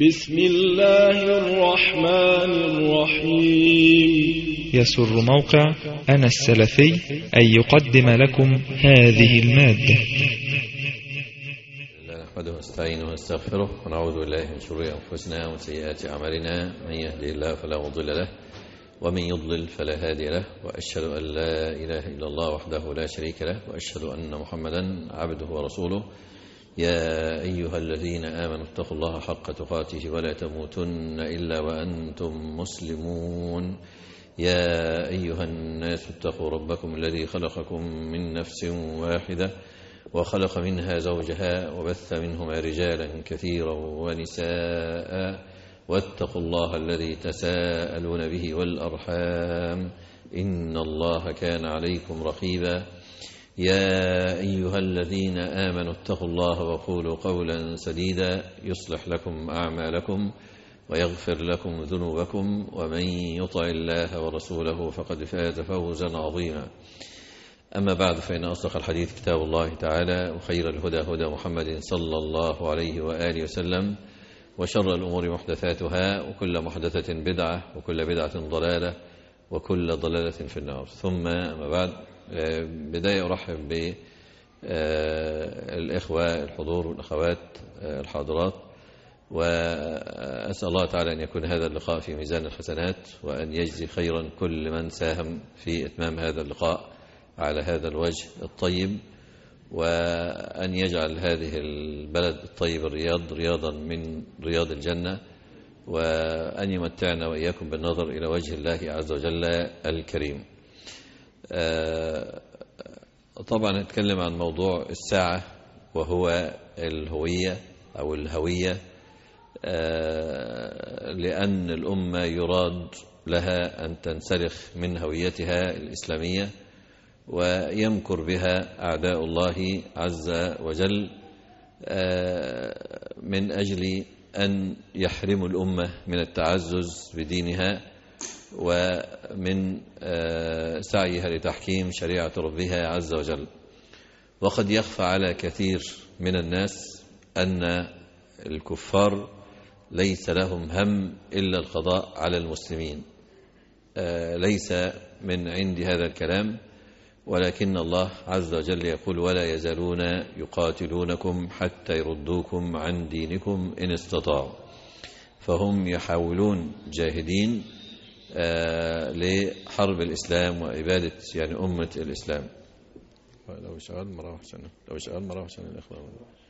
بسم الله الرحمن الرحيم. يسر موقع أنا السلفي أن يقدم لكم هذه المادة. نحمده ونستعينه ونستغفره ونعوذ بالله من شرور أنفسنا ومن سيئات أعمالنا، من يهده الله فلا مضل له ومن يضلل فلا هادي له، وأشهد أن لا إله إلا الله وحده لا شريك له، وأشهد أن محمدا عبده ورسوله. يا أيها الذين آمنوا اتقوا الله حق تقاته ولا تموتن إلا وأنتم مسلمون. يا أيها الناس اتقوا ربكم الذي خلقكم من نفس واحدة وخلق منها زوجها وبث منهما رجالا كثيرا ونساء، واتقوا الله الذي تساءلون به والأرحام إن الله كان عليكم رقيبا. يا أيها الذين آمنوا اتقوا الله وقولوا قولا سديدا يصلح لكم أعمالكم ويغفر لكم ذنوبكم، ومن يطع الله ورسوله فقد فاز فوزا عظيما. أما بعد، فإن أصدق الحديث كتاب الله تعالى، وخير الهدى هدى محمد صلى الله عليه وآله وسلم، وشر الأمور محدثاتها، وكل محدثة بدعة، وكل بدعة ضلالة، وكل ضلالة في النار. ثم أما بعد، بداية أرحب بالإخوة الحضور والأخوات الحاضرات، وأسأل الله تعالى أن يكون هذا اللقاء في ميزان الحسنات، وأن يجزي خيرا كل من ساهم في إتمام هذا اللقاء على هذا الوجه الطيب، وأن يجعل هذه البلد الطيب الرياض رياضا من رياض الجنة، وأن يمتعنا وإياكم بالنظر إلى وجه الله عز وجل الكريم. طبعا نتكلم عن موضوع الساعة، وهو الهوية أو الهوية، لأن الأمة يراد لها أن تنسلخ من هويتها الإسلامية، ويمكر بها أعداء الله عز وجل من أجل أن يحرموا الأمة من التعزز بدينها، ومن سعيها لتحكيم شريعة ربها عز وجل. وقد يخفى على كثير من الناس أن الكفار ليس لهم هم إلا القضاء على المسلمين، ليس من عند هذا الكلام، ولكن الله عز وجل يقول: ولا يزالون يقاتلونكم حتى يردوكم عن دينكم إن استطاعوا. فهم يحاولون جاهدين لحرب الإسلام وإبادة يعني أمة الإسلام. لو شغال مراوح سنة الإخوة.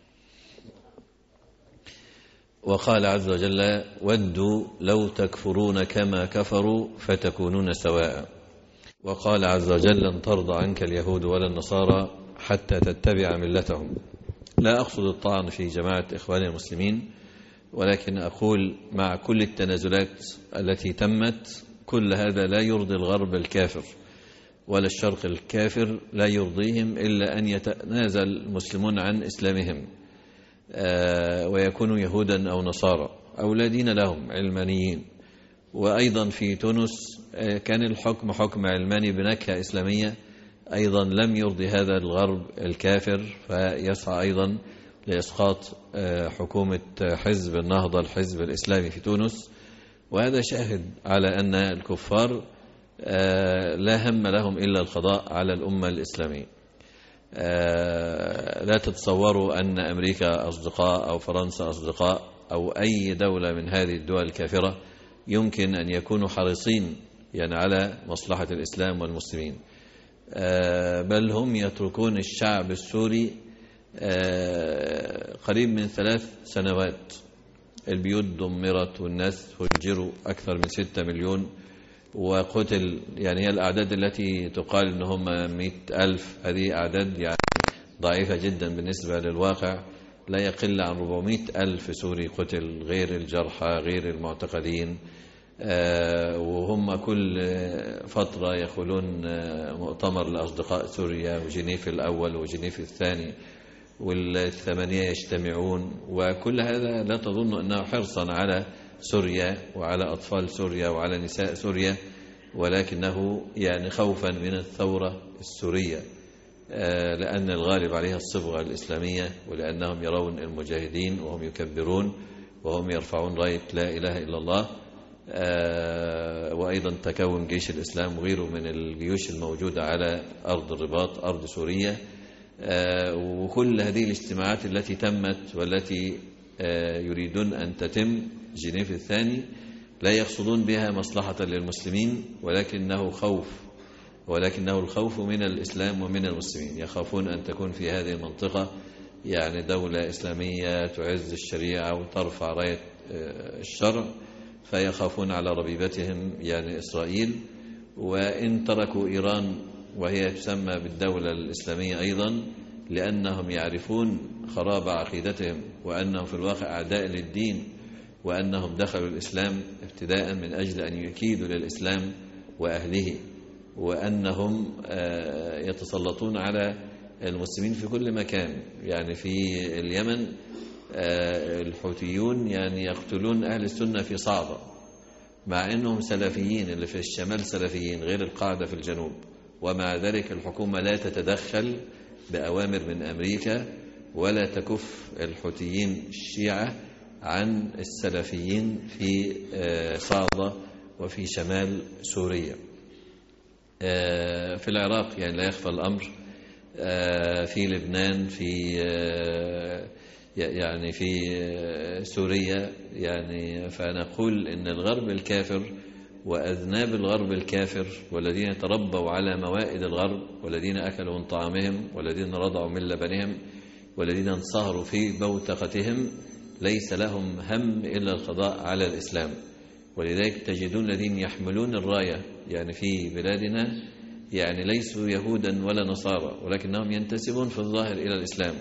وقال عز وجل: ودوا لو تكفرون كما كفروا فتكونون سواء. وقال عز وجل: لن ترضى عنك اليهود ولا النصارى حتى تتبع ملتهم. لا أقصد الطعن في جماعة إخوان المسلمين، ولكن أقول مع كل التنازلات التي تمت، كل هذا لا يرضي الغرب الكافر ولا الشرق الكافر، لا يرضيهم إلا أن يتنازل المسلمون عن إسلامهم ويكونوا يهودا أو نصارى أو لا دين لهم، علمانيين. وأيضا في تونس كان الحكم حكم علماني بنكهة إسلامية، أيضا لم يرضي هذا الغرب الكافر، فيسعى أيضا لإسقاط حكومة حزب النهضة الحزب الإسلامي في تونس. وهذا شاهد على أن الكفار لا هم لهم إلا القضاء على الأمة الإسلامية. لا تتصوروا أن أمريكا أصدقاء أو فرنسا أصدقاء أو أي دولة من هذه الدول الكافرة يمكن أن يكونوا حريصين يعني على مصلحة الإسلام والمسلمين، بل هم يتركون الشعب السوري قريب من 3 سنوات. البيوت دمرت والناس هجروا، أكثر من 6 مليون، وقتل. يعني هي الأعداد التي تقال أنهم 100,000، هذه أعداد يعني ضعيفة جدا بالنسبة للواقع. لا يقل عن 400,000 سوري قتل، غير الجرحى غير المعتقلين. وهم كل فترة يقولون مؤتمر لأصدقاء سوريا، وجنيف الأول وجنيف الثاني، وال8 يجتمعون. وكل هذا لا تظن أنه حرصا على سوريا وعلى أطفال سوريا وعلى نساء سوريا، ولكنه يعني خوفا من الثورة السورية، لأن الغالب عليها الصبغة الإسلامية، ولأنهم يرون المجاهدين وهم يكبرون وهم يرفعون راية لا إله إلا الله، وأيضا تكون جيش الإسلام وغيره من الجيوش الموجودة على أرض الرباط أرض سوريا. وكل هذه الاجتماعات التي تمت والتي يريدون أن تتم جنيف الثاني لا يقصدون بها مصلحة للمسلمين، ولكنه الخوف من الإسلام ومن المسلمين. يخافون أن تكون في هذه المنطقة يعني دولة إسلامية تعز الشريعة وترفع راية الشرع، فيخافون على ربيبتهم يعني إسرائيل. وإن تركوا إيران وهي تسمى بالدولة الإسلامية أيضا، لأنهم يعرفون خراب عقيدتهم وأنهم في الواقع أعداء للدين، وأنهم دخلوا الإسلام ابتداء من أجل أن يكيدوا للإسلام وأهله، وأنهم يتسلطون على المسلمين في كل مكان. يعني في اليمن الحوثيون يعني يقتلون أهل السنة في صعدة، مع أنهم سلفيين، اللي في الشمال سلفيين غير القاعدة في الجنوب، ومع ذلك الحكومة لا تتدخل بأوامر من أمريكا ولا تكف الحوثيين الشيعة عن السلفيين في صعدة وفي شمال سوريا. في العراق يعني لا يخفى الأمر، في لبنان، في سوريا. يعني فنقول إن الغرب الكافر وأذناب الغرب الكافر والذين تربوا على موائد الغرب والذين أكلوا من طعامهم والذين رضعوا من لبنهم والذين انصهروا في بوتقتهم ليس لهم هم إلا القضاء على الإسلام. ولذلك تجدون الذين يحملون الراية يعني في بلادنا يعني ليسوا يهودا ولا نصارى، ولكنهم ينتسبون في الظاهر إلى الإسلام.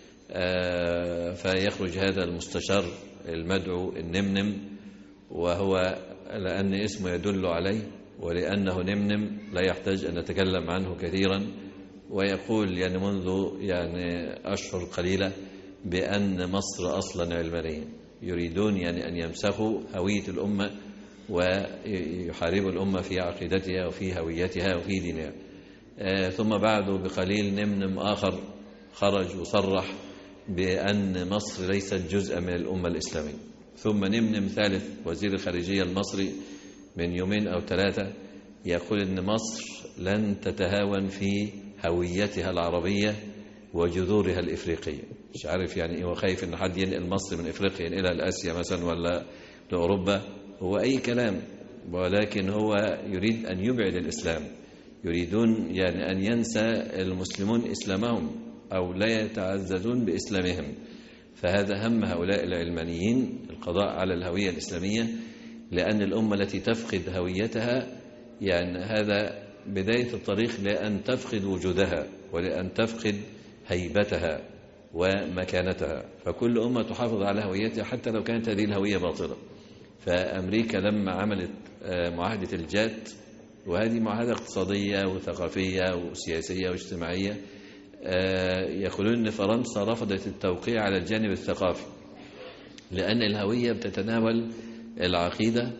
فيخرج هذا المستشار المدعو النمنم، وهو لأن اسمه يدل عليه ولأنه نمنم لا يحتاج أن نتكلم عنه كثيرا، ويقول يعني منذ يعني أشهر قليلة بأن مصر أصلا علمانية، يريدون يعني أن يمسخوا هوية الأمة ويحاربوا الأمة في عقيدتها وفي هويتها وفي دينها. ثم بعده بقليل نمنم آخر خرج وصرح بأن مصر ليست جزءا من الأمة الإسلامية. ثم نمنم ثالث وزير الخارجية المصري من يومين أو 3 يقول أن مصر لن تتهاون في هويتها العربية وجذورها الإفريقية. مش عارف يعني إيه، وخايف أن حد ينقل مصر من إفريقيا إلى الآسيا مثلا ولا لأوروبا. هو أي كلام، ولكن هو يريد أن يبعد الإسلام، يريدون يعني أن ينسى المسلمون إسلامهم أو لا يتعززون بإسلامهم. فهذا هم هؤلاء العلمانيين القضاء على الهوية الإسلامية، لأن الأمة التي تفقد هويتها يعني هذا بداية الطريق لأن تفقد وجودها ولأن تفقد هيبتها ومكانتها. فكل أمة تحافظ على هويتها حتى لو كانت هذه الهوية باطلة. فأمريكا لما عملت معاهدة الجات، وهذه معاهدة اقتصادية وثقافية وسياسية واجتماعية، يقولون أن فرنسا رفضت التوقيع على الجانب الثقافي، لأن الهوية بتتناول العقيدة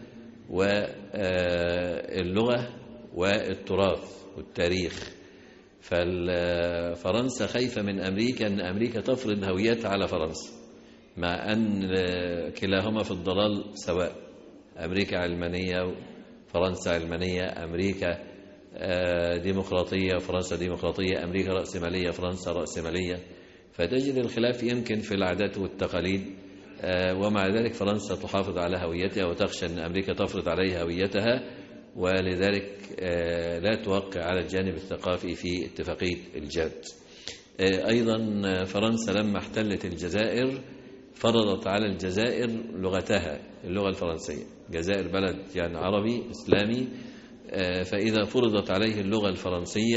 واللغة والتراث والتاريخ. ففرنسا خايفة من أمريكا أن أمريكا تفرض هويتها على فرنسا، مع أن كلاهما في الضلال سواء. أمريكا علمانية وفرنسا علمانية، أمريكا ديمقراطية وفرنسا ديمقراطية، أمريكا رأسمالية فرنسا رأسمالية. فتجد الخلاف يمكن في العادات والتقاليد، ومع ذلك فرنسا تحافظ على هويتها وتخشى أن أمريكا تفرض عليها هويتها، ولذلك لا توقع على الجانب الثقافي في اتفاقية الجات. أيضا فرنسا لما احتلت الجزائر فرضت على الجزائر لغتها، اللغة الفرنسية. الجزائر بلد يعني عربي إسلامي، فإذا فرضت عليه اللغة الفرنسية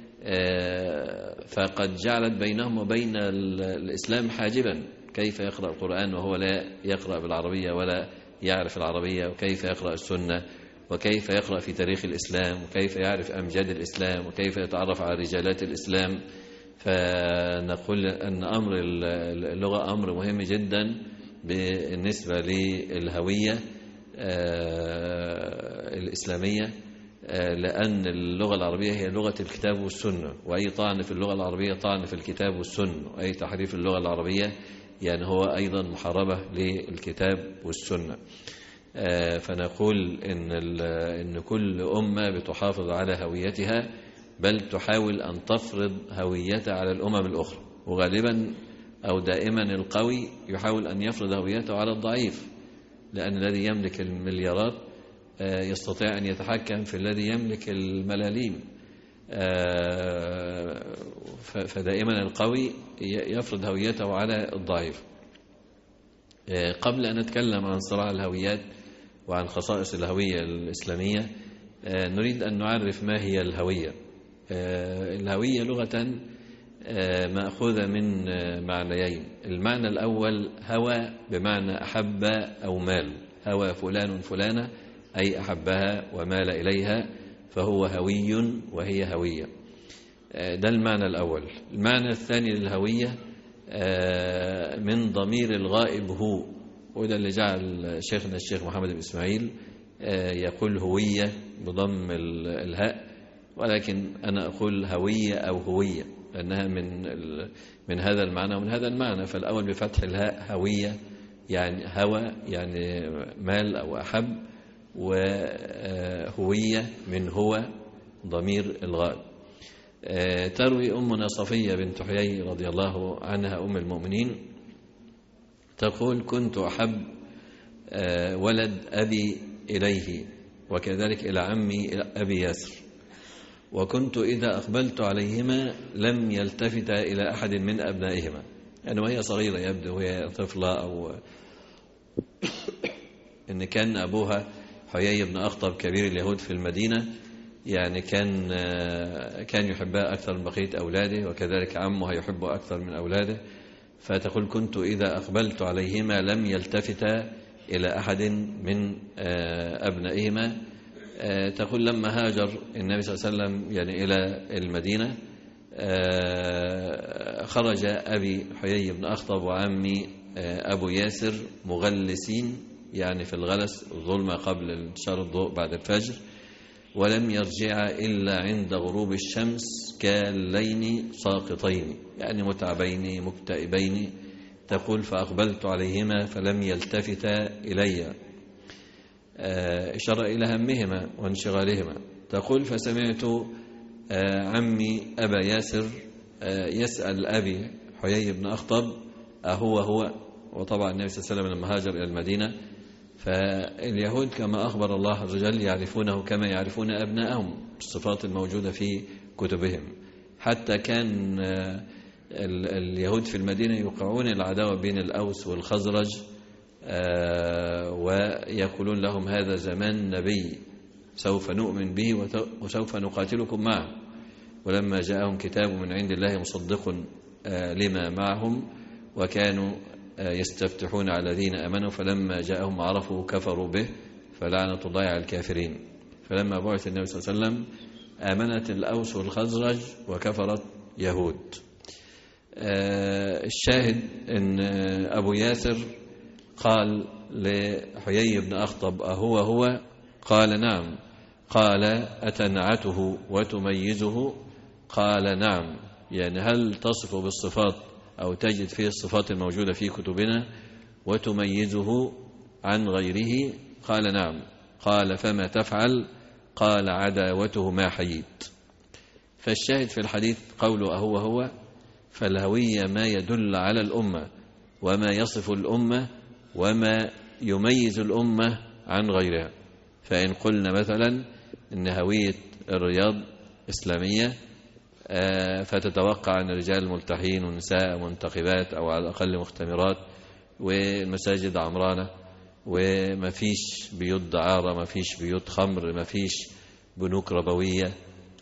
فقد جعلت بينهم وبين الإسلام حاجبا. كيف يقرأ القرآن وهو لا يقرأ بالعربية ولا يعرف العربية؟ وكيف يقرأ السنة؟ وكيف يقرأ في تاريخ الإسلام؟ وكيف يعرف أمجاد الإسلام؟ وكيف يتعرف على رجالات الإسلام؟ فنقول أن أمر اللغة أمر مهم جدا بالنسبة للهوية الإسلامية، لأن اللغة العربية هي لغة الكتاب والسنة، وأي طعن في اللغة العربية طعن في الكتاب والسنة، وأي تحريف اللغة العربية يعني هو أيضا محاربة للكتاب والسنة. فنقول إن كل أمة بتحافظ على هويتها، بل تحاول أن تفرض هويتها على الأمم الأخرى، وغالبا أو دائما القوي يحاول أن يفرض هويته على الضعيف، لأن الذي يملك المليارات يستطيع أن يتحكم في الذي يملك الملاليم. فدائما القوي يفرض هويته على الضعيف. قبل أن نتكلم عن صراع الهويات وعن خصائص الهوية الإسلامية، نريد أن نعرف ما هي الهوية. الهوية لغة مأخوذة من معنيين. المعنى الأول هوى بمعنى أحب أو مال، هوى فلان فلانة أي أحبها ومال إليها، فهو هوي وهي هوية. ده المعنى الأول. المعنى الثاني للهوية من ضمير الغائب هو، وده اللي جعل شيخنا الشيخ محمد بن إسماعيل يقول هوية بضم الهاء، ولكن أنا أقول هوية أو هوية لأنها من هذا المعنى ومن هذا المعنى. فالأول بفتح الهاء هوية يعني هوى يعني مال أو أحب، وهوية من هو ضمير الغائب. تروي أمنا صفية بنت حيي رضي الله عنها أم المؤمنين تقول: كنت أحب ولد أبي إليه، وكذلك إلى عمي أبي ياسر، وكنت إذا أقبلت عليهما لم يلتفت إلى أحد من أبنائهما. يعني وهي صغيرة يبدو وهي طفلة، أو إن كان أبوها حيي بن أخطب كبير اليهود في المدينة، يعني كان يحبها أكثر من بقية أولاده، وكذلك عمه يحبه أكثر من أولاده. فتقول: كنت إذا أقبلت عليهما لم يلتفتا إلى أحد من أبنائهما. تقول: لما هاجر النبي صلى الله عليه وسلم يعني إلى المدينة، خرج أبي حيي بن أخطب وعمي أبو ياسر مغلسين، يعني في الغلس الظلمة قبل انتشار الضوء بعد الفجر، ولم يرجع إلا عند غروب الشمس كاللين ساقطين، يعني متعبين مكتئبين. تقول: فأقبلت عليهما فلم يلتفتا إلي، إشارة إلى همهما وانشغالهما. تقول: فسمعت عمي أبا ياسر يسأل أبي حيي بن أخطب أهو. وطبعا النبي صلى الله عليه وسلم لما هاجر إلى المدينة، فاليهود كما أخبر الله عز وجل يعرفونه كما يعرفون أبنائهم، الصفات الموجودة في كتبهم. حتى كان اليهود في المدينة يوقعون العداوة بين الأوس والخزرج، ويقولون لهم: هذا زمان نبي سوف نؤمن به وسوف نقاتلكم معه. ولما جاءهم كتاب من عند الله مصدق لما معهم، وكانوا يستفتحون على الذين آمنوا، فلما جاءهم عرفوا كفروا به، فلعنة الله على الكافرين. فلما بعث النبي صلى الله عليه وسلم آمنت الأوس والخزرج وكفرت يهود. الشاهد أن أبو ياسر قال لحيي بن أخطب أهو؟ قال: نعم. قال: أتنعته وتميزه؟ قال: نعم. يعني هل تصف بالصفات أو تجد فيه الصفات الموجودة في كتبنا وتميزه عن غيره؟ قال: نعم. قال: فما تفعل؟ قال: عداوته ما حييت. فالشاهد في الحديث قوله أهو، فالهوية ما يدل على الأمة وما يصف الأمة وما يميز الأمة عن غيرها. فإن قلنا مثلا إن هوية الرياض إسلامية، فتتوقع أن الرجال ملتحين والنساء منتقبات أو على الأقل مختمرات، والمساجد عمرانة، وما فيش بيوت دعارة، ما فيش بيوت خمر، ما فيش بنوك ربوية.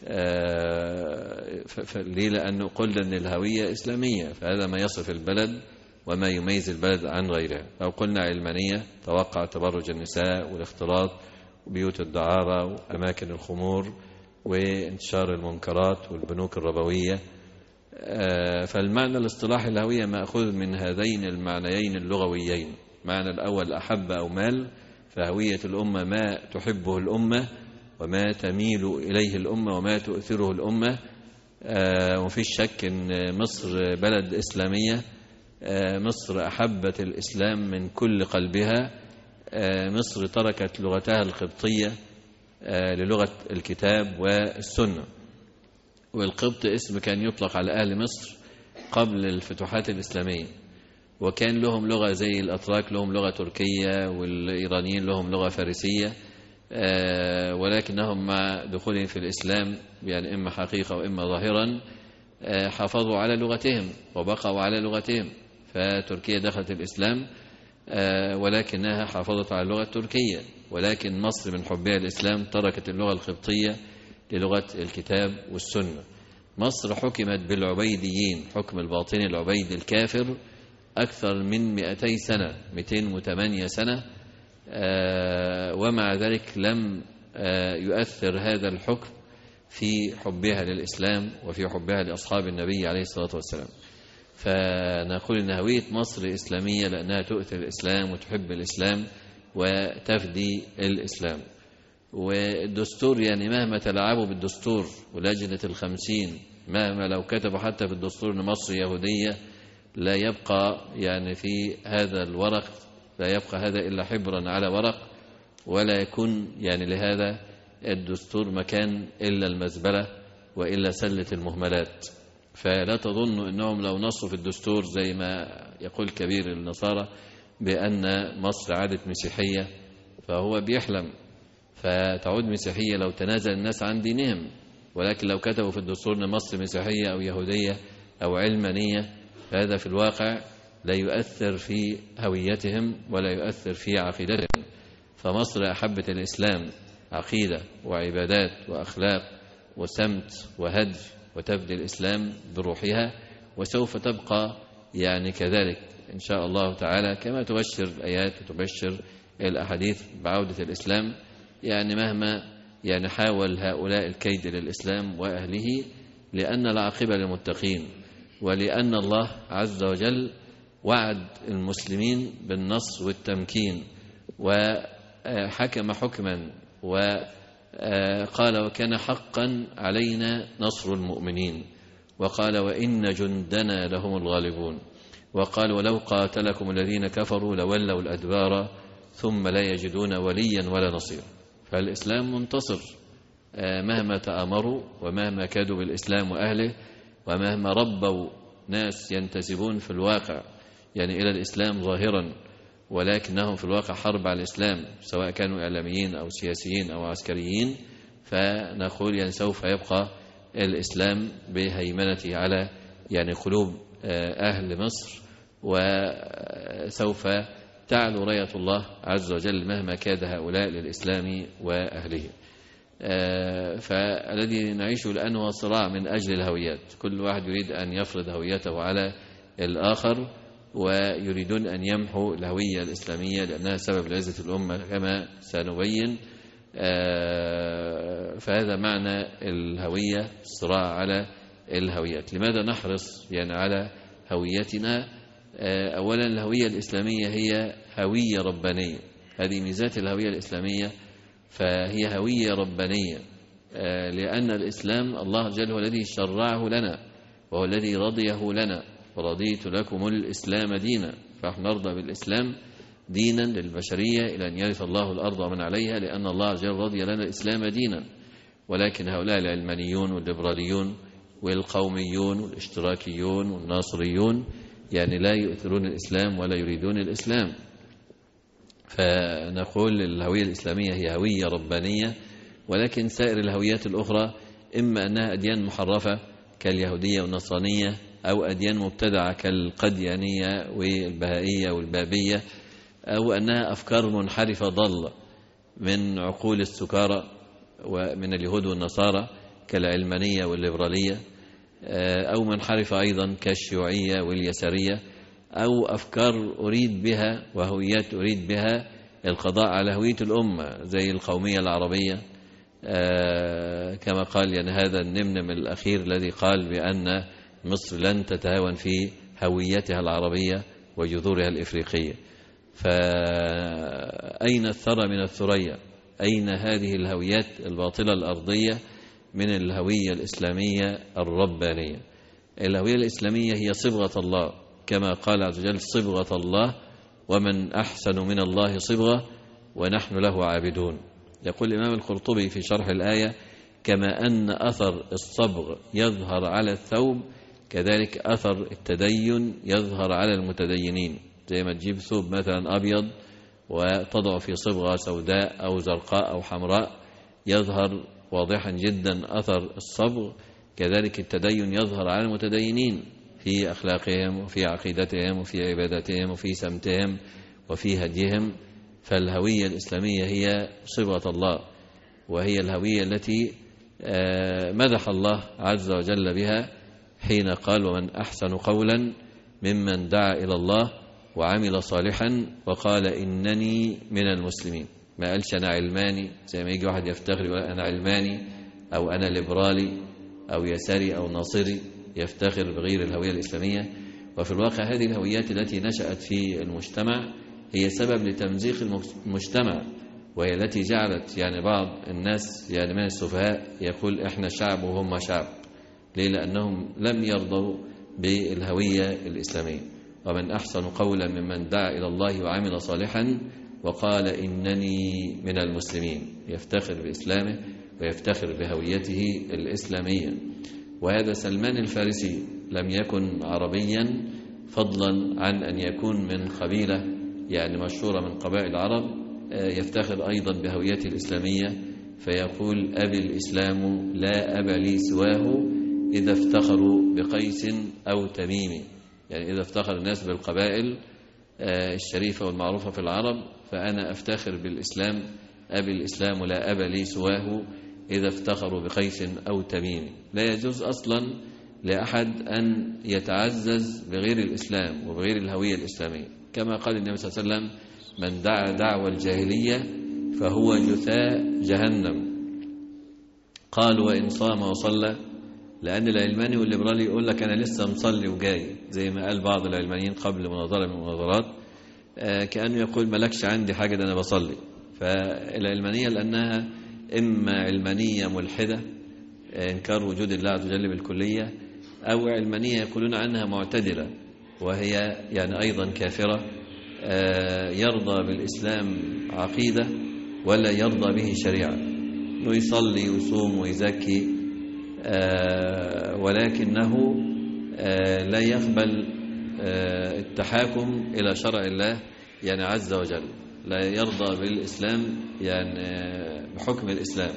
ليه؟ لأنه قلنا أن الهوية إسلامية، فهذا ما يصف البلد وما يميز البلد عن غيرها. أو قلنا علمانية، توقع تبرج النساء والاختلاط وبيوت الدعارة وأماكن الخمور وانتشار المنكرات والبنوك الربوية. فالمعنى الاصطلاحي الهوية مأخوذ من هذين المعنيين اللغويين. معنى الأول أحب أو مال، فهوية الأمة ما تحبه الأمة وما تميل إليه الأمة وما تؤثره الأمة. وفي شك أن مصر بلد إسلامية، مصر أحبت الإسلام من كل قلبها. مصر تركت لغتها القبطية للغة الكتاب والسنة. والقبط اسم كان يطلق على أهل مصر قبل الفتوحات الإسلامية، وكان لهم لغة زي الأتراك لهم لغة تركية، والإيرانيين لهم لغة فارسية، ولكنهم مع دخولهم في الإسلام يعني إما حقيقة وإما ظاهرا حافظوا على لغتهم وبقوا على لغتهم. فتركيا دخلت الإسلام ولكنها حافظت على اللغة التركية، ولكن مصر من حبها الإسلام تركت اللغة القبطية للغة الكتاب والسنة. مصر حكمت بالعبيديين، حكم الباطني العبيد الكافر أكثر من 200 سنة، 208 سنة، ومع ذلك لم يؤثر هذا الحكم في حبها للإسلام وفي حبها لأصحاب النبي عليه الصلاة والسلام. فنقول إن هوية مصر إسلامية لأنها تؤثر الإسلام وتحب الإسلام وتفدي الإسلام. والدستور يعني مهما تلعبوا بالدستور ولجنة ال50 مهما لو كتبوا حتى في الدستور أن مصر يهودية، لا يبقى يعني في هذا الورق، لا يبقى هذا إلا حبرا على ورق، ولا يكون يعني لهذا الدستور مكان إلا المزبلة وإلا سلة المهملات. فلا تظنوا أنهم لو نصوا في الدستور زي ما يقول كبير النصارى بأن مصر عادت مسيحية فهو بيحلم، فتعود مسيحية لو تنازل الناس عن دينهم. ولكن لو كتبوا في الدستور أن مصر مسيحية أو يهودية أو علمانية، فهذا في الواقع لا يؤثر في هويتهم ولا يؤثر في عقيدتهم. فمصر أحبت الإسلام عقيدة وعبادات وأخلاق وسمت وهدي، وتفدي الإسلام بروحها، وسوف تبقى يعني كذلك إن شاء الله تعالى، كما تبشر الآيات وتبشر الأحاديث بعودة الإسلام. يعني مهما يعني حاول هؤلاء الكيد للإسلام وأهله، لأن العاقبة للمتقين، ولأن الله عز وجل وعد المسلمين بالنصر والتمكين، وحكم حكما وقال وكان حقا علينا نصر المؤمنين، وقال وإن جندنا لهم الغالبون، وقال ولو قاتلكم الذين كفروا لولوا الأدبار ثم لا يجدون وليا ولا نصير. فالإسلام منتصر مهما تآمروا ومهما كادوا بالإسلام وأهله، ومهما ربوا ناس ينتسبون في الواقع يعني إلى الإسلام ظاهرا، ولكنهم في الواقع حرب على الإسلام، سواء كانوا إعلاميين أو سياسيين أو عسكريين. فنقول يعني سوف يبقى الإسلام بهيمنته على يعني قلوب أهل مصر، وسوف تعلو راية الله عز وجل مهما كاد هؤلاء للإسلام وأهله. فالذي نعيشه الآن هو صراع من أجل الهويات، كل واحد يريد أن يفرض هويته على الآخر، ويريدون أن يمحوا الهوية الإسلامية لأنها سبب لعزة الأمة كما سنبين. فهذا معنى الهوية، الصراع على الهويات. لماذا نحرص يعني على هويتنا؟ أولا الهوية الإسلامية هي هوية ربانية، هذه ميزات الهوية الإسلامية، فهي هوية ربانية، لأن الإسلام الله جل هو الذي شرعه لنا وهو الذي رضيه لنا، ورضيت لكم الإسلام دينا. فنحن نرضى بالإسلام دينا للبشرية إلى أن يرث الله الأرض ومن عليها، لأن الله جل رضي لنا الإسلام دينا. ولكن هؤلاء العلمانيون والليبراليون والقوميون والاشتراكيون والناصريون يعني لا يؤثرون الإسلام ولا يريدون الإسلام. فنقول الهوية الإسلامية هي هوية ربانية، ولكن سائر الهويات الأخرى إما أنها أديان محرفة كاليهودية والنصرانية، أو أديان مبتدعة كالقديانية والبهائية والبابية، أو أنها أفكار منحرفة ضالة من عقول السكارى ومن اليهود والنصارى كالعلمانية والليبرالية، أو منحرفة أيضا كالشيوعية واليسارية، أو أفكار أريد بها وهويات أريد بها القضاء على هوية الأمة زي القومية العربية، كما قال يعني هذا النمنم الأخير الذي قال بأن مصر لن تتهاون في هويتها العربية وجذورها الإفريقية. فأين الثرى من الثريا؟ أين هذه الهويات الباطلة الأرضية من الهوية الإسلامية الربانية؟ الهوية الإسلامية هي صبغة الله كما قال عز وجل صبغة الله ومن أحسن من الله صبغة ونحن له عابدون. يقول الإمام القرطبي في شرح الآية كما أن أثر الصبغ يظهر على الثوب كذلك أثر التدين يظهر على المتدينين. زي ما تجيب ثوب مثلا أبيض وتضع في صبغة سوداء أو زرقاء أو حمراء يظهر واضحا جدا أثر الصبغ، كذلك التدين يظهر على المتدينين في أخلاقهم وفي عقيدتهم وفي عبادتهم وفي سمتهم وفي هديهم. فالهوية الإسلامية هي صبغة الله، وهي الهوية التي مدح الله عز وجل بها حين قال ومن أحسن قولا ممن دعا إلى الله وعمل صالحا وقال إنني من المسلمين. ما قالش أنا علماني زي ما يجي واحد يفتخر يقول أنا علماني أو أنا ليبرالي أو يساري أو ناصري، يفتخر بغير الهوية الإسلامية. وفي الواقع هذه الهويات التي نشأت في المجتمع هي سبب لتمزيق المجتمع، وهي التي جعلت بعض الناس من السفهاء يقول إحنا شعب وهم شعب. ليه؟ لأنهم لم يرضوا بالهوية الإسلامية. ومن أحسن قولا ممن دعا إلى الله وعمل صالحا وقال إنني من المسلمين، يفتخر بإسلامه ويفتخر بهويته الإسلامية. وهذا سلمان الفارسي لم يكن عربيا فضلا عن أن يكون من قبيلة مشهورة من قبائل العرب، يفتخر أيضا بهويته الإسلامية فيقول أبي الإسلام لا أبا لي سواه إذا افتخروا بقيس أو تميم. إذا افتخر الناس بالقبائل الشريفة والمعروفة في العرب فأنا أفتخر بالإسلام، أبي الإسلام لا أبا لي سواه إذا افتخروا بقيس أو تميم. لا يجوز أصلا لأحد أن يتعزز بغير الإسلام وبغير الهوية الإسلامية، كما قال النبي صلى الله عليه وسلم من دعا دعوى الجاهلية فهو جثاء جهنم. قال وإن صام وصلى، لأن العلماني والليبرالي يقول لك أنا لسه مصلي وجاي، زي ما قال بعض العلمانيين قبل مناظرة من المناظرات كأنه يقول ملكش عندي حاجة ده أنا بصلي. فالعلمانية لأنها إما علمانية ملحدة إنكار وجود الله عز وجل بالكلية، أو علمانية يقولون عنها معتدلة وهي أيضا كافرة، يرضى بالإسلام عقيدة ولا يرضى به شريعة، إنه يصلي ويصوم ويزكي ولكنه لا يقبل التحاكم إلى شرع الله عز وجل، لا يرضى بالإسلام بحكم الإسلام.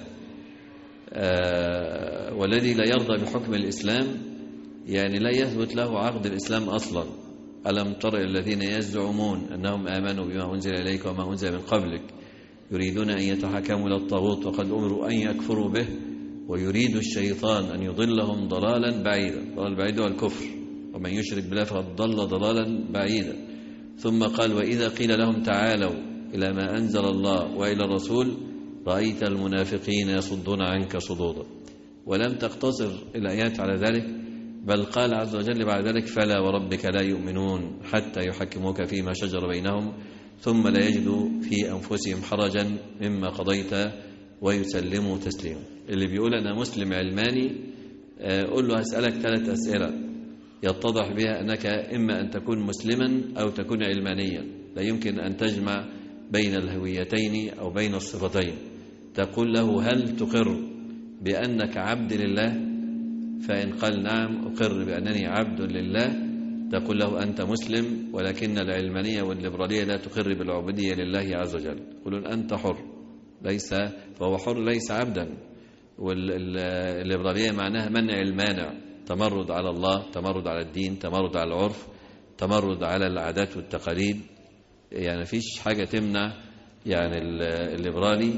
والذي لا يرضى بحكم الإسلام لا يثبت له عقد الإسلام أصلا. ألم تر الذين يزعمون أنهم آمنوا بما أنزل إليك وما أنزل من قبلك يريدون أن يتحكموا إلى الطاغوت وقد أمروا أن يكفروا به ويريد الشيطان أن يضلهم ضلالا بعيدا. ضلال بعيد هو الكفر، ومن يشرك بالله فقد ضل ضلالا بعيدا. ثم قال وإذا قيل لهم تعالوا إلى ما أنزل الله وإلى الرسول رأيت المنافقين يصدون عنك صدودا. ولم تقتصر الآيات على ذلك، بل قال عز وجل بعد ذلك فلا وربك لا يؤمنون حتى يحكموك فيما شجر بينهم ثم لا يجدوا في أنفسهم حرجا مما قضيت ويسلموا تسليما. اللي بيقول أنا مسلم علماني قل له هسألك 3 أسئلة يتضح بها أنك إما أن تكون مسلما أو تكون علمانيا، لا يمكن أن تجمع بين الهويتين أو بين الصفتين. تقول له هل تقر بأنك عبد لله؟ فإن قال نعم أقر بأنني عبد لله تقول له أنت مسلم، ولكن العلمانية والليبرالية لا تقر بالعبودية لله عز وجل، يقولون أنت حر، فهو حر ليس عبدا. والليبرالية معناها منع المانع، تمرد على الله، تمرد على الدين، تمرد على العرف، تمرد على العادات والتقاليد. فيش حاجة تمنع الليبرالي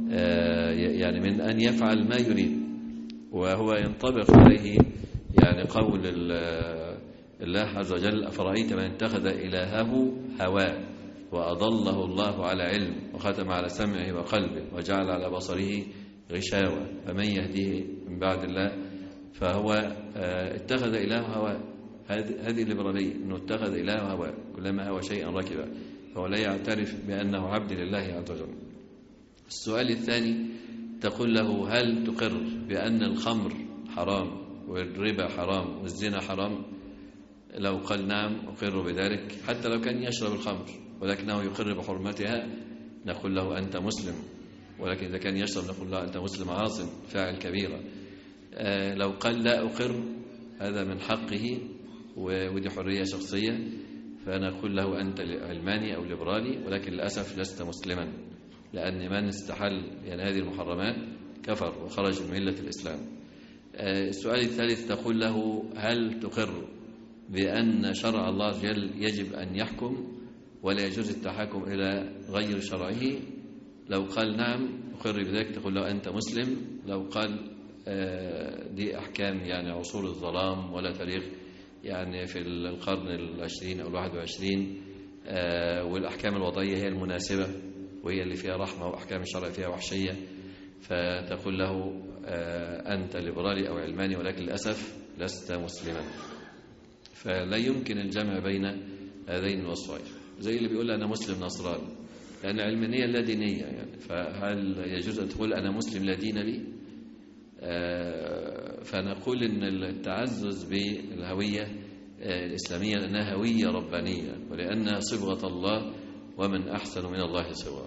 من أن يفعل ما يريد، وهو ينطبق عليه قول الله عز وجل أفرأيت من اتخذ إلهه هواه وأضله الله على علم وختم على سمعه وقلبه وجعل على بصره غشاوة فمن يهديه من بعد الله. فهو اتخذ إلهه هواه، هذه الليبرالية، أنه اتخذ إلهه هواه، كلما هوى شيئا ركبه، فهو لا يعترف بأنه عبد لله عز وجل. السؤال الثاني تقول له هل تقر بأن الخمر حرام والربا حرام والزنا حرام؟ لو قال نعم أقر بذلك حتى لو كان يشرب الخمر ولكنه يقر بحرمتها نقول له أنت مسلم، ولكن إذا كان يشرب نقول له أنت مسلم عاصم فاعل كبيرة. لو قال لا أقر هذا من حقه ودي حرية شخصية، فنقول له أنت علماني أو ليبرالي، ولكن للأسف لست مسلما، لأن من استحل يعني هذه المحرمات كفر وخرج من ملة الإسلام. السؤال الثالث تقول له هل تقر بأن شرع الله جل يجب أن يحكم ولا يجوز التحاكم إلى غير شرعه؟ لو قال نعم أقر بذلك تقول له أنت مسلم. لو قال دي أحكام يعني عصور الظلام ولا تاريخ يعني في القرن العشرين أو 21 والأحكام الوضعية هي المناسبة وهي اللي فيها رحمة وأحكام الشرع فيها وحشية، فتقول له أنت ليبرالي أو علماني ولكن للأسف لست مسلما. فلا يمكن الجمع بين هذين الوصفين، زي اللي بيقول أنا مسلم نصراني، لأن علمانية لا دينية يعني، فهل يجوز أن تقول أنا مسلم لا دين لي؟ فنقول إن التعزز بالهوية الإسلامية لأنها هوية ربانية ولأنها صبغة الله ومن أحسن من الله صبغة.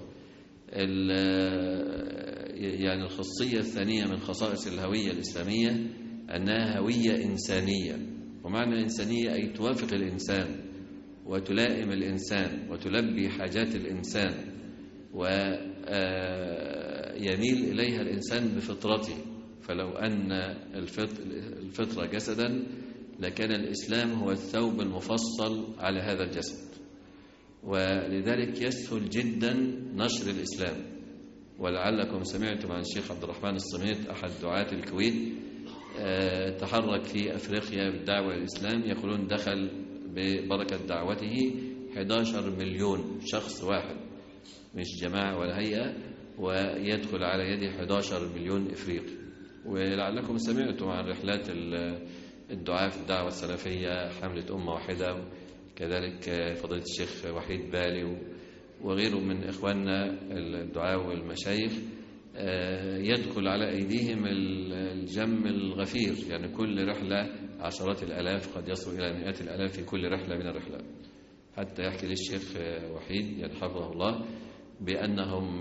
يعني الخاصية الثانية من خصائص الهوية الإسلامية أنها هوية إنسانية، ومعنى إنسانية أي توافق الإنسان وتلائم الإنسان وتلبي حاجات الإنسان ويميل إليها الإنسان بفطرته. فلو أن الفطرة جسدا لكان الإسلام هو الثوب المفصل على هذا الجسد، ولذلك يسهل جدا نشر الإسلام. ولعلكم سمعتم عن الشيخ عبد الرحمن الصميت أحد دعاة الكويت تحرك في أفريقيا بالدعوة الإسلام، يقولون دخل ببركة دعوته 11 مليون شخص واحد، مش جماعة ولا هيئة، ويدخل على يد 11 مليون إفريقي. ولعلكم سمعتم عن رحلات الدعاء في الدعوة السلفية، حملة أمة واحدة، كذلك فضيلة الشيخ وحيد بالي وغيره من إخواننا الدعاء والمشايخ يدخل على أيديهم الجم الغفير، يعني كل رحلة عشرات الآلاف قد يصل إلى مئات الآلاف في كل رحلة من الرحلات. حتى يحكي لي الشيخ وحيد يعني حفظه الله بأنهم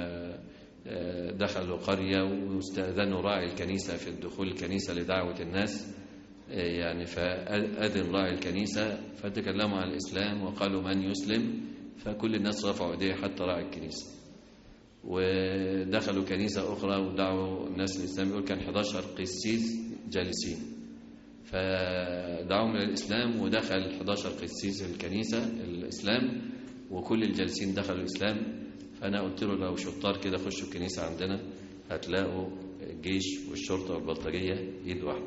دخلوا قرية واستأذنوا راعي الكنيسة في الدخول الكنيسة لدعوة الناس، يعني فأذن راعي الكنيسة فتكلموا عن الإسلام وقالوا من يسلم، فكل الناس رفعوا ايديه حتى راعي الكنيسة. ودخلوا كنيسة أخرى ودعوا الناس للإسلام، يقول كان 11 قسيس جالسين، فدعوهم إلى الإسلام ودخل 11 قسيس الكنيسة الإسلام وكل الجالسين دخلوا الإسلام. فأنا قلت له لو شطار كده خشوا الكنيسة عندنا هتلاقوا الجيش والشرطة والبلطجية ايد واحدة.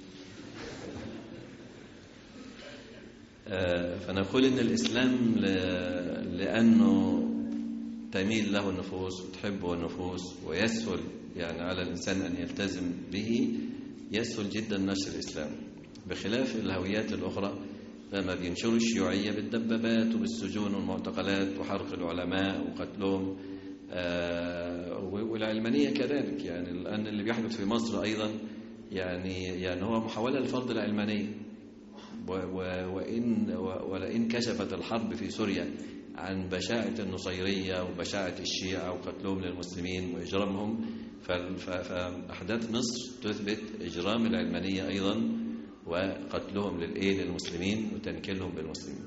فنقول إن الإسلام لأنه تميل له النفوس وتحبه النفوس ويسهل يعني على الإنسان أن يلتزم به، يسهل جدا نشر الإسلام، بخلاف الهويات الأخرى لما بينشروا الشيوعية بالدبابات وبالسجون والمعتقلات وحرق العلماء وقتلهم، والعلمانية كذلك. يعني الآن اللي بيحدث في مصر أيضا يعني هو محاولة لفرض العلمانية، ولئن كشفت الحرب في سوريا عن بشاعة النصيرية وبشاعة الشيعة وقتلهم للمسلمين وإجرامهم، فأحداث مصر تثبت إجرام العلمانية أيضا وقتلهم للمسلمين وتنكيلهم بالمسلمين.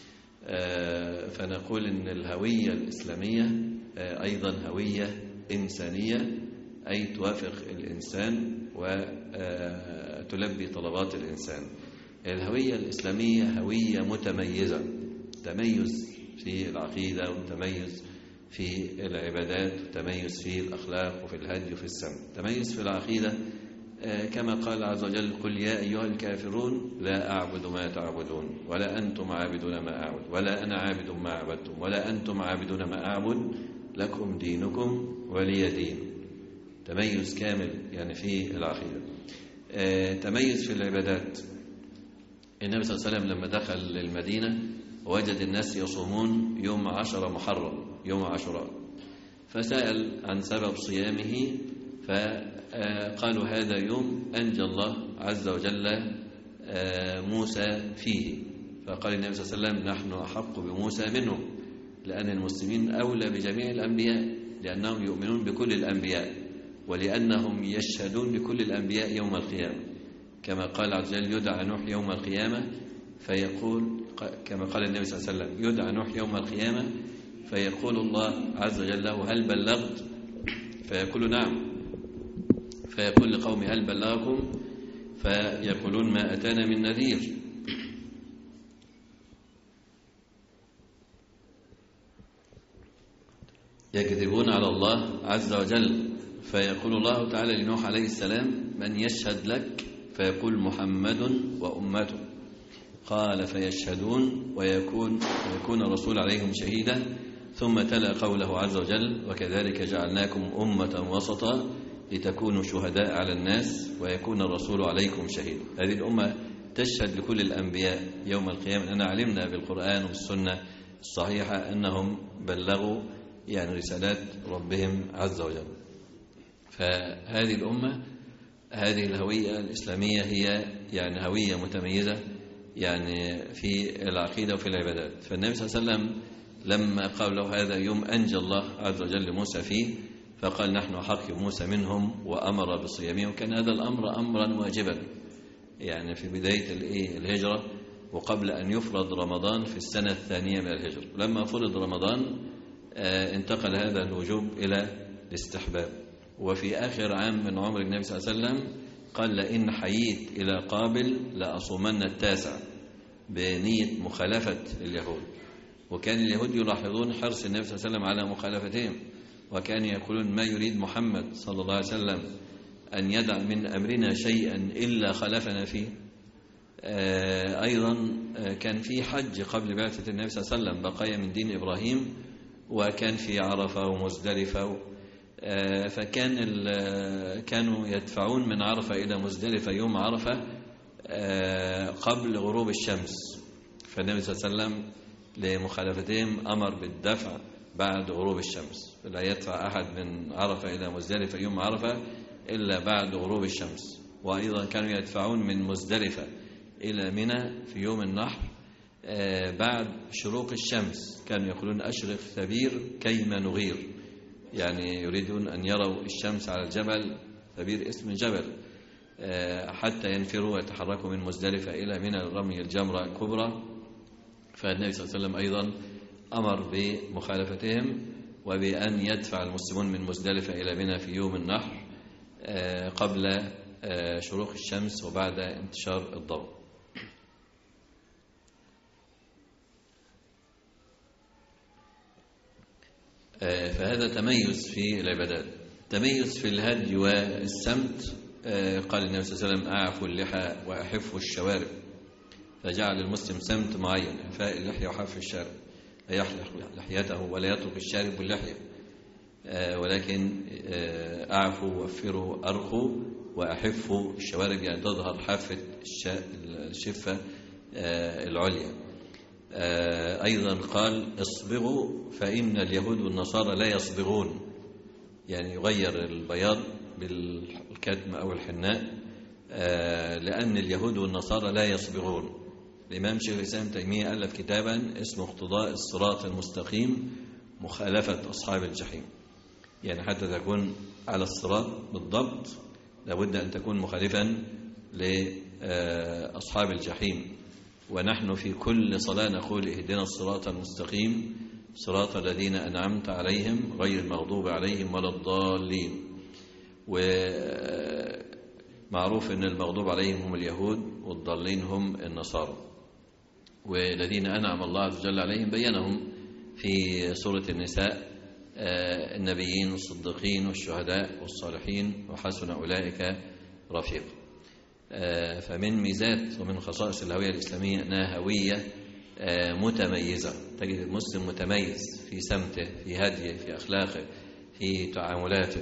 فنقول إن الهوية الإسلامية أيضا هوية إنسانية، أي توافق الإنسان وتلبي طلبات الإنسان. الهوية الإسلامية هوية متميزة، تميز في العقيدة وتميز في العبادات وتميز في الأخلاق وفي الهدي وفي السمت. تميز في العقيدة كما قال عز وجل قل يا أيها الكافرون لا أعبد ما تعبدون ولا أنتم عابدون ما أعبد ولا أنا عابد ما عبدتم ولا أنتم عابدون ما أعبد لكم دينكم ولي دين. تميز كامل يعني في العقيدة. تميز في العبادات. النبي صلى الله عليه وسلم لما دخل المدينة وجد الناس يصومون يوم 10 محرم يوم عاشوراء، فسأل عن سبب صيامه فقالوا هذا يوم أنجى الله عز وجل موسى فيه، فقال النبي صلى الله عليه وسلم نحن أحق بموسى منه، لأن المسلمين أولى بجميع الأنبياء لأنهم يؤمنون بكل الأنبياء، ولأنهم يشهدون بكل الأنبياء يوم القيامة، كما قال عز وجل يدعى نوح يوم القيامة فيقول، كما قال النبي صلى الله عليه وسلم يدعى نوح يوم القيامة فيقول الله عز وجل له هل بلغت؟ فيقول نعم، فيقول لقوم هل بلغكم؟ فيقولون ما أتانا من نذير. يكذبون على الله عز وجل، فيقول الله تعالى لنوح عليه السلام من يشهد لك؟ فيقول محمد وأمته، قال فيشهدون ويكون الرسول عليهم شهيدا، ثم تلا قوله عز وجل وكذلك جعلناكم أمة وسطا لتكونوا شهداء على الناس ويكون الرسول عليكم شهيدا. هذه الأمة تشهد لكل الأنبياء يوم القيامة أننا علمنا بالقرآن والسنة الصحيحة أنهم بلغوا يعني رسالات ربهم عز وجل. فهذه الأمة هذه الهوية الإسلامية هي يعني هوية متميزة يعني في العقيدة وفي العبادات. فالنبي صلى الله عليه وسلم لما قال له هذا يوم أنجى الله عز وجل موسى فيه، فقال نحن حق موسى منهم وأمر بصيامه، وكان هذا الأمر أمرا واجبا يعني في بداية الهجرة وقبل أن يفرض رمضان في السنة الثانية من الهجرة. لما فرض رمضان انتقل هذا الوجوب إلى الاستحباب. وفي آخر عام من عمر النبي صلى الله عليه وسلم قال لئن حييت إلى قابل لأصومن التاسع، بنية مخالفة اليهود. وكان اليهود يلاحظون حرص النبي صلى الله عليه وسلم على مخالفتهم، وكانوا يقولون ما يريد محمد صلى الله عليه وسلم أن يدع من أمرنا شيئا إلا خلفنا فيه. أيضا كان في حج قبل بعثة النبي صلى الله عليه وسلم بقايا من دين إبراهيم، وكان في عرفة ومزدلفة، كانوا يدفعون من عرفة إلى مزدلفة يوم عرفة قبل غروب الشمس. فالنبي صلى الله عليه وسلم لمخالفتهم أمر بالدفع بعد غروب الشمس، فلا يدفع أحد من عرفة إلى مزدلفة يوم عرفة إلا بعد غروب الشمس. وأيضا كانوا يدفعون من مزدلفة إلى منى في يوم النحر بعد شروق الشمس، كانوا يقولون أشرق ثبير كيما نغير، يعني يريدون أن يروا الشمس على الجبل. ثبير اسم جبل، حتى ينفروا ويتحركوا من مزدلفة إلى منى رمي الجمرة الكبرى. فالنبي صلى الله عليه وسلم أيضا أمر بمخالفتهم وبأن يدفع المسلمون من مزدلفة إلى منى في يوم النحر قبل شروق الشمس وبعد انتشار الضوء. فهذا تميز في العبادات. تميز في الهدي والسمت، قال النبي صلى الله عليه وسلم أعفوا اللحى وأحفوا الشوارب، فجعل المسلم سمت معين، إعفاء اللحية وحف الشارب، لا يحلق لحيته ولا يترك الشارب باللحية، ولكن أعفوا وفروا أرخوا وأحفوا الشوارب، يعني تظهر حافة الشفة العليا. أيضا قال اصبغوا فإن اليهود والنصارى لا يصبغون، يعني يغير البياض بالكتم أو الحناء، لأن اليهود والنصارى لا يصبغون. الإمام شيخ الإسلام تيمية ألف كتابا اسمه اقتضاء الصراط المستقيم مخالفة أصحاب الجحيم، يعني حتى تكون على الصراط بالضبط لابد أن تكون مخالفا لأصحاب الجحيم. ونحن في كل صلاة نقول اهدنا الصراط المستقيم صراط الذين أنعمت عليهم غير المغضوب عليهم ولا الضالين. ومعروف أن المغضوب عليهم هم اليهود والضالين هم النصارى، والذين أنعم الله عز وجل عليهم بينهم في سورة النساء: النبيين والصديقين والشهداء والصالحين وحسن أولئك رفيقا. فمن ميزات ومن خصائص الهوية الإسلامية أنها هوية متميزة، تجد المسلم متميز في سمته، في هديه، في أخلاقه، في تعاملاته،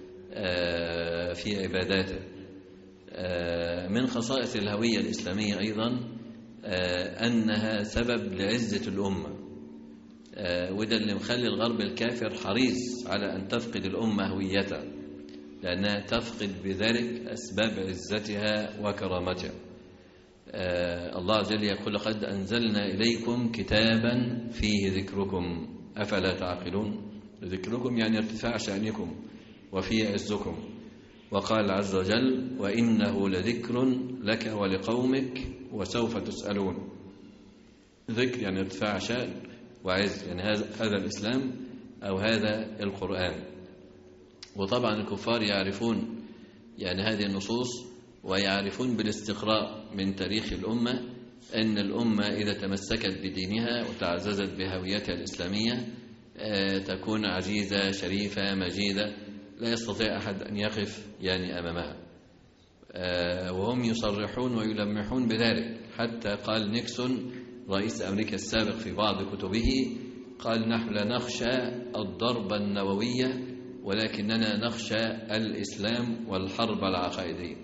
في عباداته. من خصائص الهوية الإسلامية أيضا أنها سبب لعزة الأمة، وده اللي مخلي الغرب الكافر حريص على أن تفقد الأمة هويتها، لأنها تفقد بذلك أسباب عزتها وكرامتها. الله عز وجل يقول لقد أنزلنا إليكم كتابا فيه ذكركم أفلا تعقلون. ذكركم يعني ارتفاع شأنكم وفيه عزكم. وقال عز وجل وإنه لذكر لك ولقومك وسوف تسألون. ذكر يعني ارتفاع شأن وعز، يعني هذا الإسلام أو هذا القرآن. وطبعا الكفار يعرفون يعني هذه النصوص، ويعرفون بالاستقراء من تاريخ الأمة أن الأمة إذا تمسكت بدينها وتعززت بهويتها الإسلامية تكون عزيزة شريفة مجيدة لا يستطيع أحد أن يقف يعني أمامها. وهم يصرحون ويلمحون بذلك. حتى قال نيكسون رئيس أمريكا السابق في بعض كتبه قال نحن لا نخشى الضربة النووية ولكننا نخشى الإسلام والحرب العقائدية.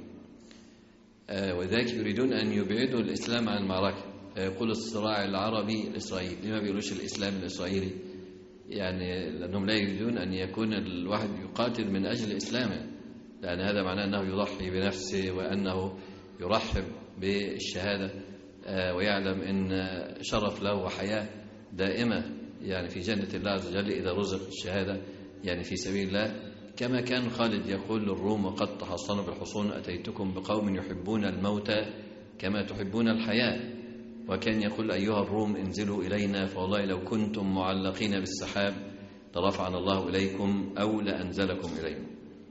وذلك يريدون أن يبعدوا الإسلام عن المعركة. يقول الصراع العربي الإسرائيلي، لما بيقولوش الإسلام الإسرائيلي؟ يعني لأنهم لا يريدون أن يكون الواحد يقاتل من أجل إسلامه، لأن هذا معناه أنه يضحي بنفسه وأنه يرحب بالشهادة ويعلم أن شرف له وحياة دائمة يعني في جنة الله عز وجل إذا رزق الشهادة يعني في سبيل الله. كما كان خالد يقول للروم وقد تحصنوا بالحصون أتيتكم بقوم يحبون الموت كما تحبون الحياة. وكان يقول أيها الروم انزلوا إلينا فوالله لو كنتم معلقين بالسحاب لرفعنا الله إليكم أو لأنزلكم إلينا.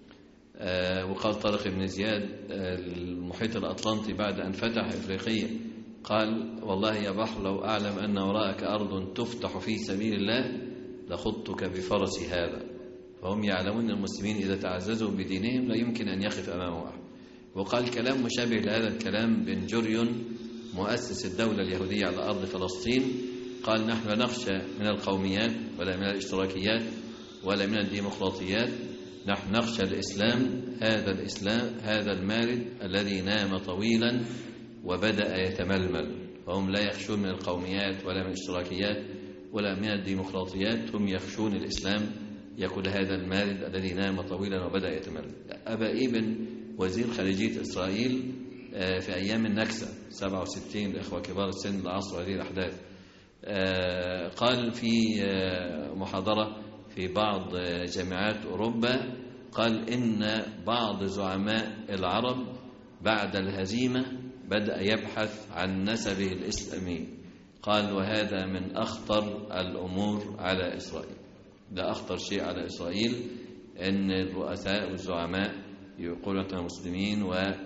وقال طارق بن زياد المحيط الأطلنطي بعد أن فتح إفريقيا قال والله يا بحر لو أعلم أن وراءك أرض تفتح في سبيل الله لخضتك بفرس هذا. فهم يعلمون المسلمين إذا تعززوا بدينهم لا يمكن أن يقف أمامه أحد. وقال كلام مشابه لهذا الكلام بن جوريون مؤسس الدولة اليهودية على أرض فلسطين. قال نحن لا نخشى من القوميات ولا من الاشتراكيات ولا من الديمقراطيات، نحن نخشى الإسلام، هذا المارد الذي نام طويلا وبدأ يتململ. فهم لا يخشون من القوميات ولا من الاشتراكيات ولا من الديمقراطيات، هم يخشون الإسلام. يقول هذا المارد الذي نام طويلا وبدأ يتململ. أبا إيبن وزير خارجية إسرائيل في أيام النكسة 67 الإخوة كبار السن لعصر هذه الأحداث قال في محاضرة في بعض جامعات أوروبا قال إن بعض زعماء العرب بعد الهزيمة بدأ يبحث عن نسبه الإسلامي. قال وهذا من أخطر الأمور على إسرائيل. ده أخطر شيء على إسرائيل أن الرؤساء والزعماء يقولون أنهم مسلمين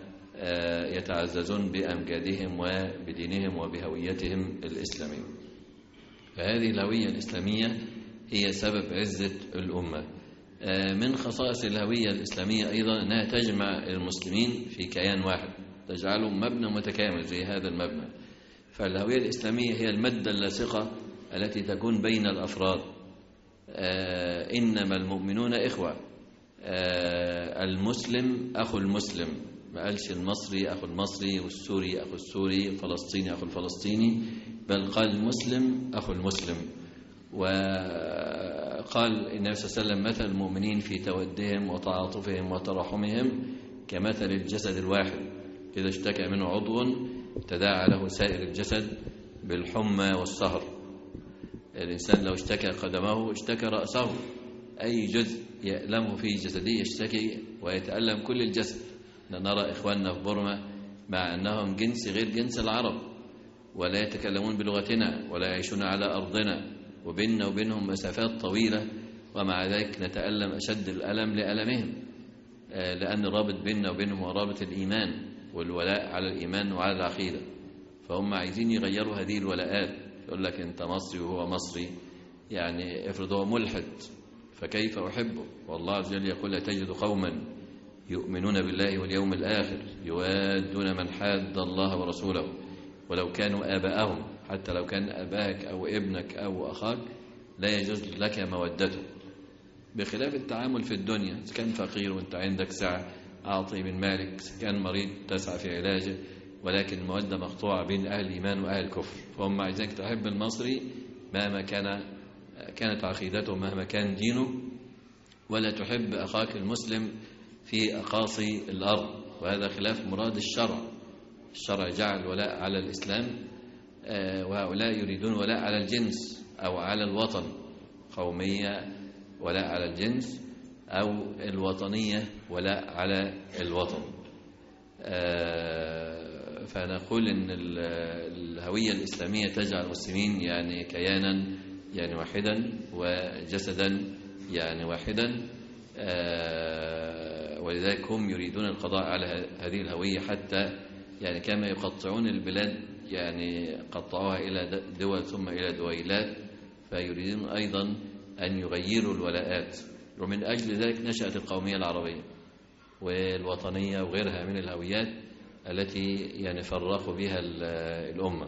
ويتعززون بأمجادهم وبدينهم وبهويتهم الإسلامية. فهذه الهوية الإسلامية هي سبب عزة الأمة. من خصائص الهوية الإسلامية أيضا أنها تجمع المسلمين في كيان واحد، تجعلهم مبنى متكامل زي هذا المبنى. فالهوية الإسلامية هي المادة اللاصقة التي تكون بين الأفراد. إنما المؤمنون إخوة. المسلم أخو المسلم، ما قالش المصري أخو المصري والسوري أخو السوري الفلسطيني أخو الفلسطيني، بل قال المسلم أخو المسلم. وقال النبي صلى الله عليه وسلم مثل المؤمنين في تودهم وتعاطفهم وتراحمهم كمثل الجسد الواحد إذا اشتكى منه عضو تداعى له سائر الجسد بالحمى والسهر. الإنسان لو اشتكى قدمه اشتكى رأسه، أي جزء يألمه في جسده يشتكي ويتألم كل الجسد. نرى إخواننا في بورما مع أنهم جنس غير جنس العرب ولا يتكلمون بلغتنا ولا يعيشون على أرضنا وبيننا وبينهم مسافات طويلة، ومع ذلك نتألم أشد الألم لألمهم، لأن الرابط بيننا وبينهم هو رابط الإيمان والولاء على الإيمان وعلى العقيدة. فهم عايزين يغيروا هذه الولاءات. يقول لك أنت مصري وهو مصري، يعني افرض هو ملحد فكيف أحبه؟ والله عز وجل يقول لا تجد قوما يؤمنون بالله واليوم الآخر يوادون من حاد الله ورسوله ولو كانوا آباءهم. حتى لو كان أباك أو ابنك أو أخاك لا يجوز لك مودته، بخلاف التعامل في الدنيا. كان فقير وانت عندك سعة أعطي من مالك، كان مريض تسعى في علاجه، ولكن المودة مقطوعة بين أهل الإيمان وأهل الكفر. فهم عايزينك تحب المصري مهما كانت عقيدته، مهما كان دينه، ولا تحب أخاك المسلم في أقاصي الأرض، وهذا خلاف مراد الشرع. الشرع جعل ولاء على الإسلام، وهؤلاء يريدون ولاء على الجنس أو على الوطن، قومية ولاء على الجنس، أو الوطنية ولاء على الوطن. فنقول إن الهوية الإسلامية تجعل المسلمين يعني كيانا يعني واحدا وجسدا يعني واحدا، ولذلك هم يريدون القضاء على هذه الهوية، حتى يعني كما يقطعون البلاد يعني قطعوها إلى دول ثم إلى دويلات، فيريدون أيضا أن يغيروا الولاءات. ومن أجل ذلك نشأت القومية العربية والوطنية وغيرها من الهويات التي يعني فرقوا بها الأمة.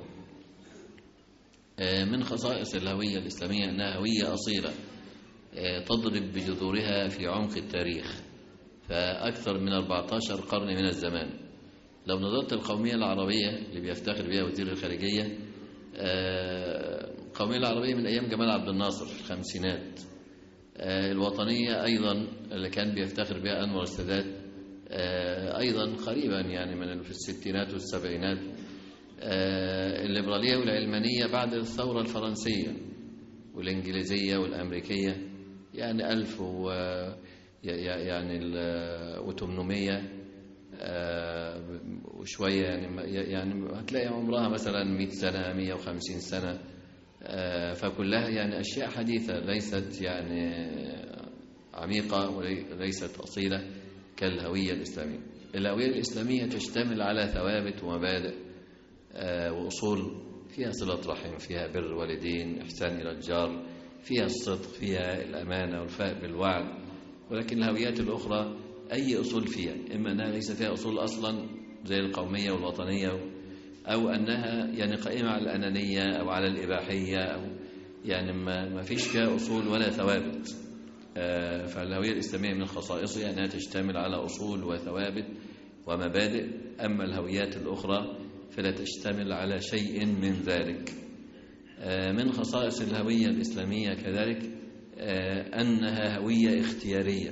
من خصائص الهوية الإسلامية أنها هوية أصيلة تضرب بجذورها في عمق التاريخ فأكثر من 14 قرن من الزمان. لو نظرت القومية العربية اللي بيفتخر بها وزير الخارجية، القومية العربية من أيام جمال عبد الناصر في الخمسينات، الوطنية أيضا اللي كان بيفتخر بها أنور السادات أيضا قريبا يعني من في الستينات والسبعينات، الليبرالية والعلمانية بعد الثورة الفرنسية والإنجليزية والأمريكية يعني 1800 وشوية يعني هتلاقي عمرها مثلا 100 سنة 150 سنة، فكلها يعني أشياء حديثة ليست يعني عميقة وليست أصيلة كالهوية الإسلامية. الهوية الإسلامية تشتمل على ثوابت ومبادئ وأصول، فيها صلة رحم، فيها بر والدين، إحسان إلى الجار، فيها الصدق، فيها الأمانة والوفاء بالوعد. ولكن الهويات الأخرى أي أصول فيها، إما أنها ليس فيها أصول أصلا زي القومية والوطنية، أو أنها يعني قائمة على الأنانية أو على الإباحية، أو يعني ما فيش فيها أصول ولا ثوابت. فالهوية الإسلامية من خصائصها أنها تشتمل على أصول وثوابت ومبادئ، أما الهويات الأخرى فلا تشتمل على شيء من ذلك. من خصائص الهوية الإسلامية كذلك أنها هوية اختيارية.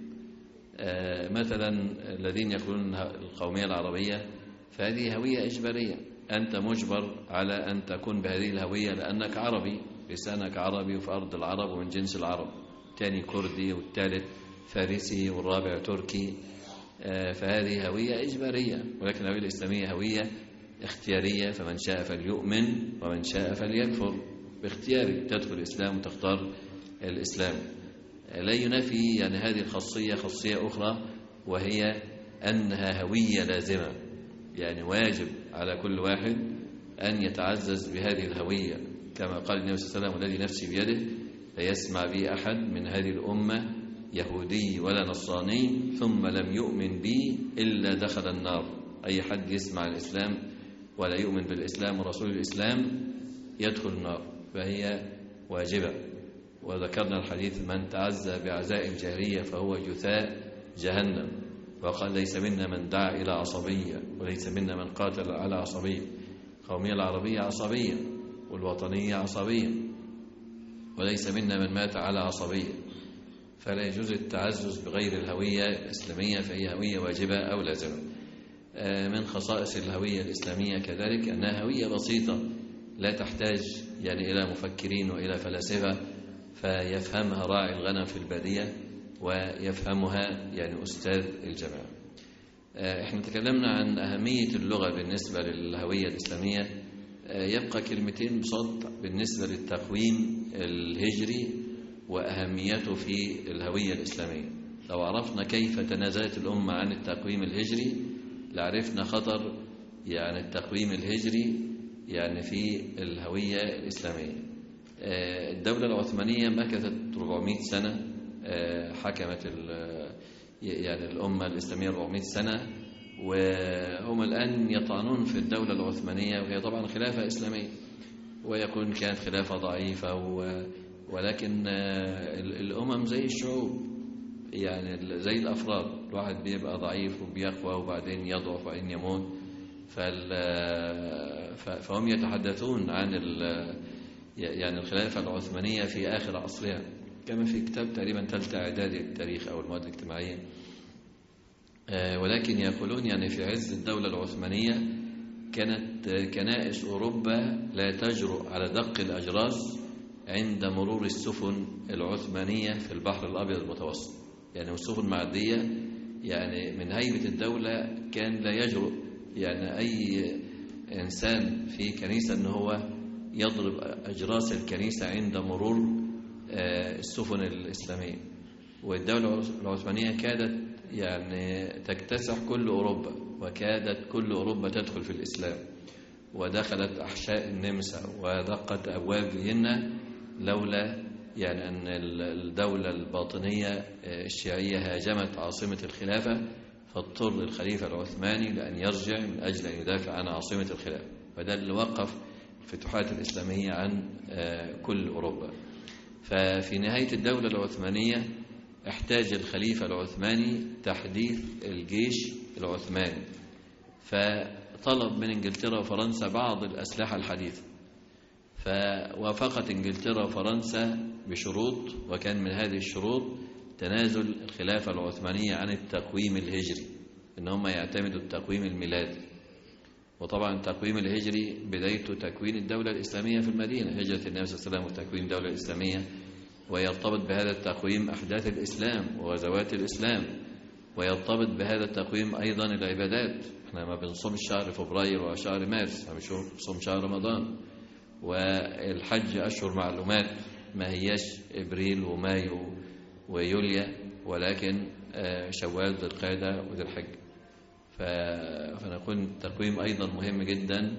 مثلا الذين يقولون القومية العربية فهذه هوية إجبارية، أنت مجبر على أن تكون بهذه الهوية لأنك عربي، لسانك عربي وفي أرض العرب ومن جنس العرب، الثاني كردي والثالث فارسي والرابع تركي، فهذه هوية إجبارية. ولكن الهوية الإسلامية هوية اختيارية، فمن شاء فليؤمن ومن شاء فليكفر، باختيارك تدخل الإسلام وتختار الإسلام. لا ينافي يعني هذه الخاصية خاصية أخرى، وهي أنها هوية لازمة، يعني واجب على كل واحد أن يتعزز بهذه الهوية، كما قال النبي صلى الله عليه وسلم: الذي نفسي بيده ليسمع بي أحد من هذه الأمة يهودي ولا نصراني ثم لم يؤمن بي إلا دخل النار. أي حد يسمع الإسلام ولا يؤمن بالإسلام ورسول الإسلام يدخل النار، فهي واجبة. وذكرنا الحديث: من تعزى بعزاء الجاهلية فهو جثاء جهنم. وقال: ليس منا من دعا إلى عصبية وليس منا من قاتل على عصبية. القومية العربية عصبية والوطنية عصبية، وليس منا من مات على عصبية. فلا يجوز التعزز بغير الهوية الإسلامية، فهي هوية واجبة أو لازمة. من خصائص الهوية الإسلامية كذلك أنها هوية بسيطة لا تحتاج يعني إلى مفكرين وإلى فلاسفة فيفهمها راعي الغنم في البادية ويفهمها يعني أستاذ الجامعة. احنا تكلمنا عن أهمية اللغة بالنسبة للهوية الإسلامية. يبقى كلمتين بصوت بالنسبة للتقويم الهجري وأهميته في الهوية الإسلامية. لو عرفنا كيف تنازلت الأمة عن التقويم الهجري لعرفنا خطر يعني التقويم الهجري يعني في الهوية الإسلامية. الدولة العثمانية مكثت 400 سنة، حكمت يعني الأمة الإسلامية 400 سنة، وهم الآن يطعنون في الدولة العثمانية، وهي طبعا خلافة إسلامية، ويقول كانت خلافة ضعيفة، ولكن الأمم زي الشعوب، يعني زي الأفراد، الواحد بيبقى ضعيف وبيقوى وبعدين يضعف وبعدين يموت. فهم يتحدثون عن يعني الخلافة العثمانية في آخر عصرها، كما في كتاب تقريبا ثالثة إعدادي التاريخ أو المواد الاجتماعية. ولكن يقولون يعني في عز الدولة العثمانية كانت كنائس أوروبا لا تجرؤ على دق الأجراس عند مرور السفن العثمانية في البحر الأبيض المتوسط. يعني السفن معدية، يعني من هيبة الدولة كان لا يجرؤ يعني أي إنسان في كنيسة أنه هو يضرب أجراس الكنيسة عند مرور السفن الإسلامية. والدولة العثمانية كادت يعني تكتسح كل أوروبا، وكادت كل أوروبا تدخل في الإسلام، ودخلت أحشاء النمسا ودقت أبواب فيينا، لولا يعني أن الدولة الباطنية الشيعية هاجمت عاصمة الخلافة، فاضطر الخليفة العثماني لأن يرجع من أجل أن يدافع عن عاصمة الخلافة. فده اللي وقف الفتوحات الإسلامية عن كل أوروبا. ففي نهاية الدولة العثمانية احتاج الخليفة العثماني تحديث الجيش العثماني، فطلب من إنجلترا وفرنسا بعض الأسلحة الحديثة، فوافقت إنجلترا وفرنسا بشروط، وكان من هذه الشروط تنازل الخلافة العثمانية عن التقويم الهجري، إن هم يعتمدوا التقويم الميلادي. وطبعا التقويم الهجري بدايته تكوين الدولة الإسلامية في المدينة، هجرة النبي صلى الله عليه وسلم وتكوين الدولة الإسلامية، ويرتبط بهذا التقويم أحداث الإسلام وغزوات الإسلام، ويرتبط بهذا التقويم أيضا العبادات. احنا ما بنصوم شهر فبراير وشهر مارس، احنا بنصوم شهر رمضان. والحج أشهر معلومات، ما هياش إبريل ومايو ويوليا، ولكن شوال ذي القعدة وذي الحج. فنقول التقويم أيضا مهم جدا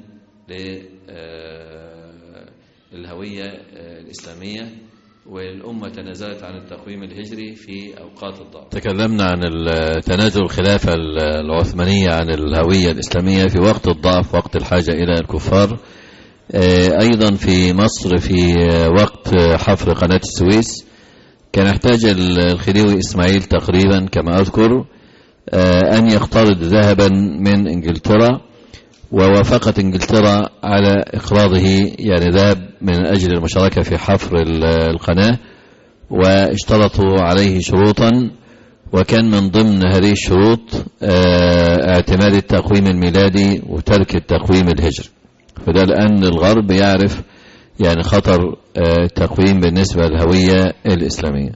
للهوية الإسلامية، والأمة تنازلت عن التقويم الهجري في أوقات الضعف. تكلمنا عن تنازل الخلافة العثمانية عن الهوية الإسلامية في وقت الضعف، وقت الحاجة إلى الكفار. أيضا في مصر في وقت حفر قناة السويس كان يحتاج الخديوي إسماعيل تقريبا كما أذكر أن يقترض ذهبا من إنجلترا، ووافقت إنجلترا على إقراضه يعني ذهب من أجل المشاركة في حفر القناة، واشترطوا عليه شروطا، وكان من ضمن هذه الشروط اعتماد التقويم الميلادي وترك التقويم الهجري. فده لأن الغرب يعرف يعني خطر التقويم بالنسبة للهوية الإسلامية.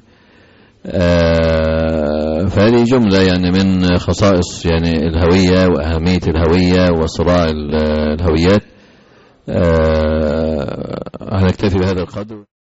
فهذه جملة يعني من خصائص يعني الهوية وأهمية الهوية وصراع الهويات. هنكتفي بهذا القدر.